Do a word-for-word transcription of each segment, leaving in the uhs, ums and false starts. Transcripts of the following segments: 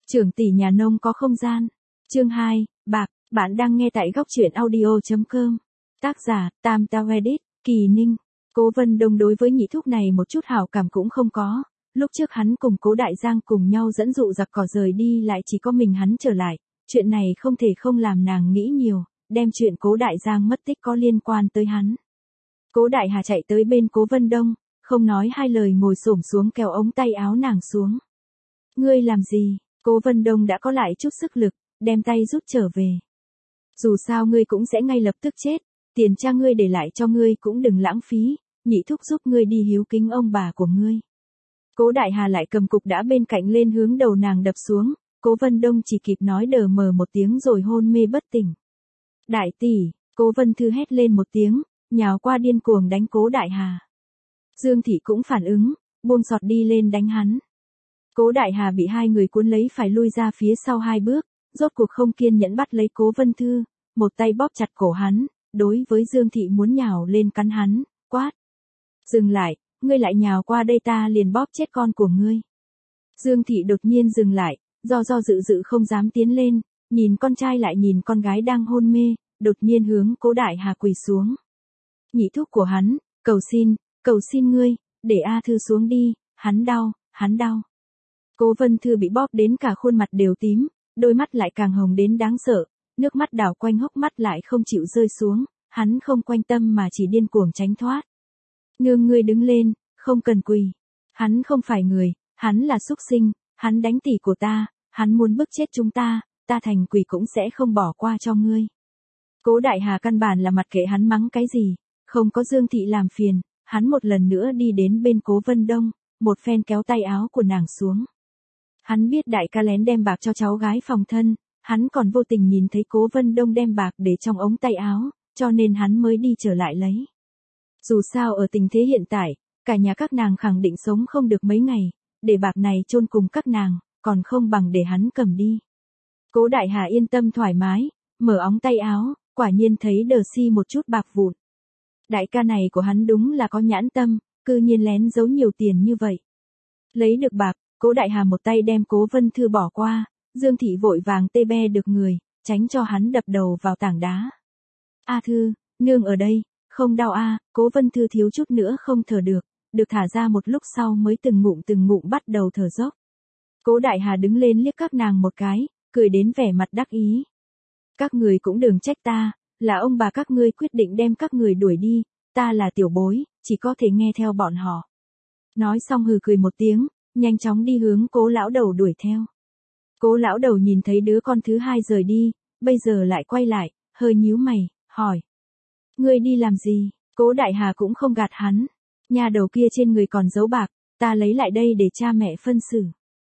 Trưởng tỷ nhà nông có không gian. Chương hai, bạc, bạn đang nghe tại góc truyện audio.com. Tác giả, Tam Tao Edit, Kỳ Ninh. Cố Vân Đông đối với nhị thúc này một chút hảo cảm cũng không có. Lúc trước hắn cùng Cố Đại Giang cùng nhau dẫn dụ giặc cỏ rời đi lại chỉ có mình hắn trở lại. Chuyện này không thể không làm nàng nghĩ nhiều, đem chuyện Cố Đại Giang mất tích có liên quan tới hắn. Cố Đại Hà chạy tới bên Cố Vân Đông, không nói hai lời ngồi xổm xuống kéo ống tay áo nàng xuống. Ngươi làm gì? Cố Vân Đông đã có lại chút sức lực, đem tay rút trở về. Dù sao ngươi cũng sẽ ngay lập tức chết, tiền cha ngươi để lại cho ngươi cũng đừng lãng phí, nhị thúc giúp ngươi đi hiếu kính ông bà của ngươi. Cố Đại Hà lại cầm cục đã bên cạnh lên hướng đầu nàng đập xuống, Cố Vân Đông chỉ kịp nói đờ mờ một tiếng rồi hôn mê bất tỉnh. Đại tỷ, Cố Vân Thư hét lên một tiếng, nhào qua điên cuồng đánh Cố Đại Hà. Dương Thị cũng phản ứng, buông sọt đi lên đánh hắn. Cố Đại Hà bị hai người cuốn lấy phải lui ra phía sau hai bước, rốt cuộc không kiên nhẫn bắt lấy Cố Vân Thư, một tay bóp chặt cổ hắn, đối với Dương Thị muốn nhào lên cắn hắn, quát. Dừng lại, ngươi lại nhào qua đây ta liền bóp chết con của ngươi. Dương Thị đột nhiên dừng lại, do do dự dự không dám tiến lên, nhìn con trai lại nhìn con gái đang hôn mê, đột nhiên hướng Cố Đại Hà quỳ xuống. Nhị thúc của hắn, cầu xin, cầu xin ngươi, để A Thư xuống đi, hắn đau, hắn đau. Cố Vân Thư bị bóp đến cả khuôn mặt đều tím, đôi mắt lại càng hồng đến đáng sợ, nước mắt đảo quanh hốc mắt lại không chịu rơi xuống, hắn không quanh tâm mà chỉ điên cuồng tránh thoát. Nương ngươi đứng lên, không cần quỳ. Hắn không phải người, hắn là súc sinh, hắn đánh tỷ của ta, hắn muốn bức chết chúng ta, ta thành quỳ cũng sẽ không bỏ qua cho ngươi. Cố Đại Hà căn bản là mặt kệ hắn mắng cái gì, không có Dương Thị làm phiền, hắn một lần nữa đi đến bên Cố Vân Đông, một phen kéo tay áo của nàng xuống. Hắn biết đại ca lén đem bạc cho cháu gái phòng thân, hắn còn vô tình nhìn thấy Cố Vân Đông đem bạc để trong ống tay áo, cho nên hắn mới đi trở lại lấy. Dù sao ở tình thế hiện tại, cả nhà các nàng khẳng định sống không được mấy ngày, để bạc này chôn cùng các nàng, còn không bằng để hắn cầm đi. Cố Đại Hà yên tâm thoải mái, mở ống tay áo, quả nhiên thấy đờ si một chút bạc vụn. Đại ca này của hắn đúng là có nhãn tâm, cư nhiên lén giấu nhiều tiền như vậy. Lấy được bạc, Cố Đại Hà một tay đem Cố Vân Thư bỏ qua, Dương Thị vội vàng tê be được người, tránh cho hắn đập đầu vào tảng đá. A Thư, nương ở đây, không đau a. Cố Vân Thư thiếu chút nữa không thở được, được thả ra một lúc sau mới từng ngụm từng ngụm bắt đầu thở dốc. Cố Đại Hà đứng lên liếc các nàng một cái, cười đến vẻ mặt đắc ý. Các người cũng đừng trách ta, là ông bà các ngươi quyết định đem các người đuổi đi, ta là tiểu bối, chỉ có thể nghe theo bọn họ. Nói xong hừ cười một tiếng, nhanh chóng đi hướng Cố lão đầu đuổi theo. Cố lão đầu nhìn thấy đứa con thứ hai rời đi, bây giờ lại quay lại, hơi nhíu mày, hỏi. Ngươi đi làm gì? Cố Đại Hà cũng không gạt hắn. Nhà đầu kia trên người còn giấu bạc, ta lấy lại đây để cha mẹ phân xử.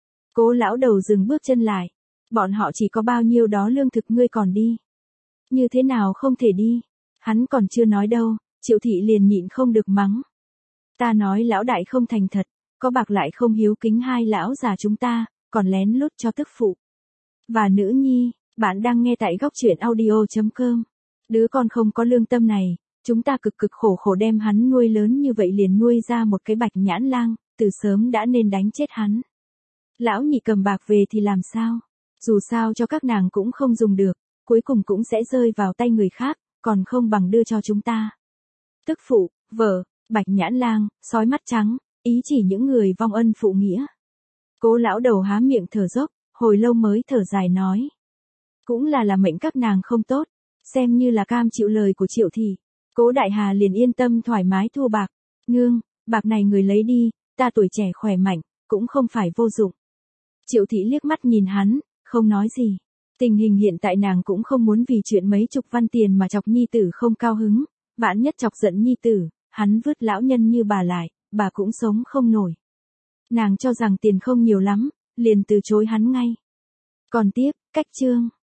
Cố lão đầu dừng bước chân lại. Bọn họ chỉ có bao nhiêu đó lương thực ngươi còn đi. Như thế nào không thể đi? Hắn còn chưa nói đâu, Triệu Thị liền nhịn không được mắng. Ta nói lão đại không thành thật, có bạc lại không hiếu kính hai lão già chúng ta, còn lén lút cho tức phụ. Và nữ nhi, bạn đang nghe tại góc truyện audio.com. Đứa con không có lương tâm này, chúng ta cực cực khổ khổ đem hắn nuôi lớn như vậy liền nuôi ra một cái bạch nhãn lang, từ sớm đã nên đánh chết hắn. Lão nhị cầm bạc về thì làm sao? Dù sao cho các nàng cũng không dùng được, cuối cùng cũng sẽ rơi vào tay người khác, còn không bằng đưa cho chúng ta. Tức phụ, vợ, bạch nhãn lang, sói mắt trắng, ý chỉ những người vong ân phụ nghĩa. Cố lão đầu há miệng thở dốc, hồi lâu mới thở dài nói. Cũng là là mệnh các nàng không tốt, xem như là cam chịu lời của Triệu Thị. Cố Đại Hà liền yên tâm thoải mái thu bạc. Nương, bạc này người lấy đi, ta tuổi trẻ khỏe mạnh, cũng không phải vô dụng. Triệu Thị liếc mắt nhìn hắn, không nói gì. Tình hình hiện tại nàng cũng không muốn vì chuyện mấy chục văn tiền mà chọc nhi tử không cao hứng, vạn nhất chọc giận nhi tử, hắn vứt lão nhân như bà lại, bà cũng sống không nổi. Nàng cho rằng tiền không nhiều lắm, liền từ chối hắn ngay. Còn tiếp, cách chương.